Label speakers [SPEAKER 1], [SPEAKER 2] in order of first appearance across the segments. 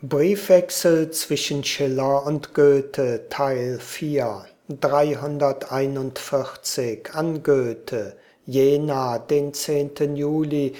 [SPEAKER 1] Briefwechsel zwischen Schiller und Goethe, Teil 4, 341 an Goethe, Jena, den 10. Juli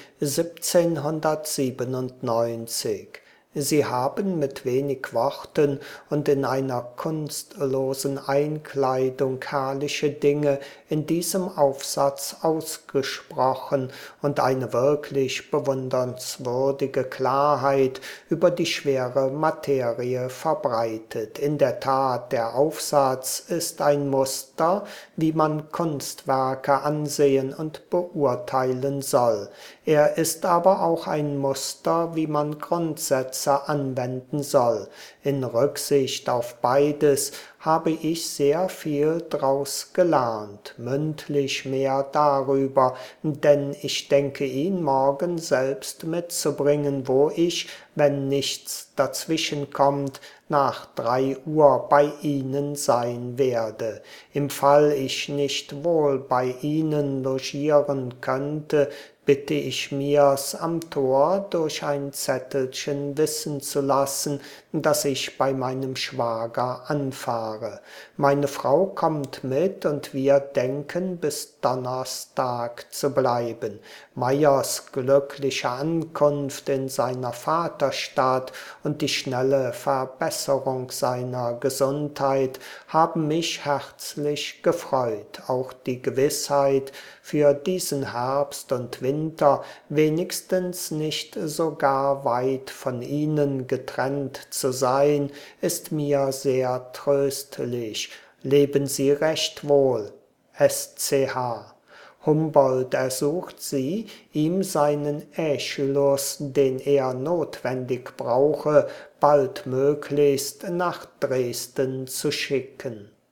[SPEAKER 1] 1797. Sie haben mit wenig Worten und in einer kunstlosen Einkleidung herrliche Dinge in diesem Aufsatz ausgesprochen und eine wirklich bewundernswürdige Klarheit über die schwere Materie verbreitet. In der Tat, der Aufsatz ist ein Muster, wie man Kunstwerke ansehen und beurteilen soll. Er ist aber auch ein Muster, wie man Grundsätze anwenden soll. In Rücksicht auf beides habe ich sehr viel draus gelernt, mündlich mehr darüber, denn ich denke ihn morgen selbst mitzubringen, wo ich, wenn nichts dazwischenkommt, nach 3 Uhr bei Ihnen sein werde. Im Fall ich nicht wohl bei Ihnen logieren könnte, bitte ich mir's am Tor durch ein Zettelchen wissen zu lassen, dass ich bei meinem Schwager anfahre. Meine Frau kommt mit und wir denken bis Donnerstag zu bleiben. Meyers glückliche Ankunft in seiner Vaterstadt und die schnelle Verbesserung seiner Gesundheit haben mich herzlich gefreut. Auch die Gewissheit, für diesen Herbst und Winter wenigstens nicht sogar weit von Ihnen getrennt zu sein, ist mir sehr tröstlich. Leben Sie recht wohl. SCH. Humboldt ersucht Sie, ihm seinen Aeschylus, den er notwendig brauche, baldmöglichst nach Dresden zu schicken.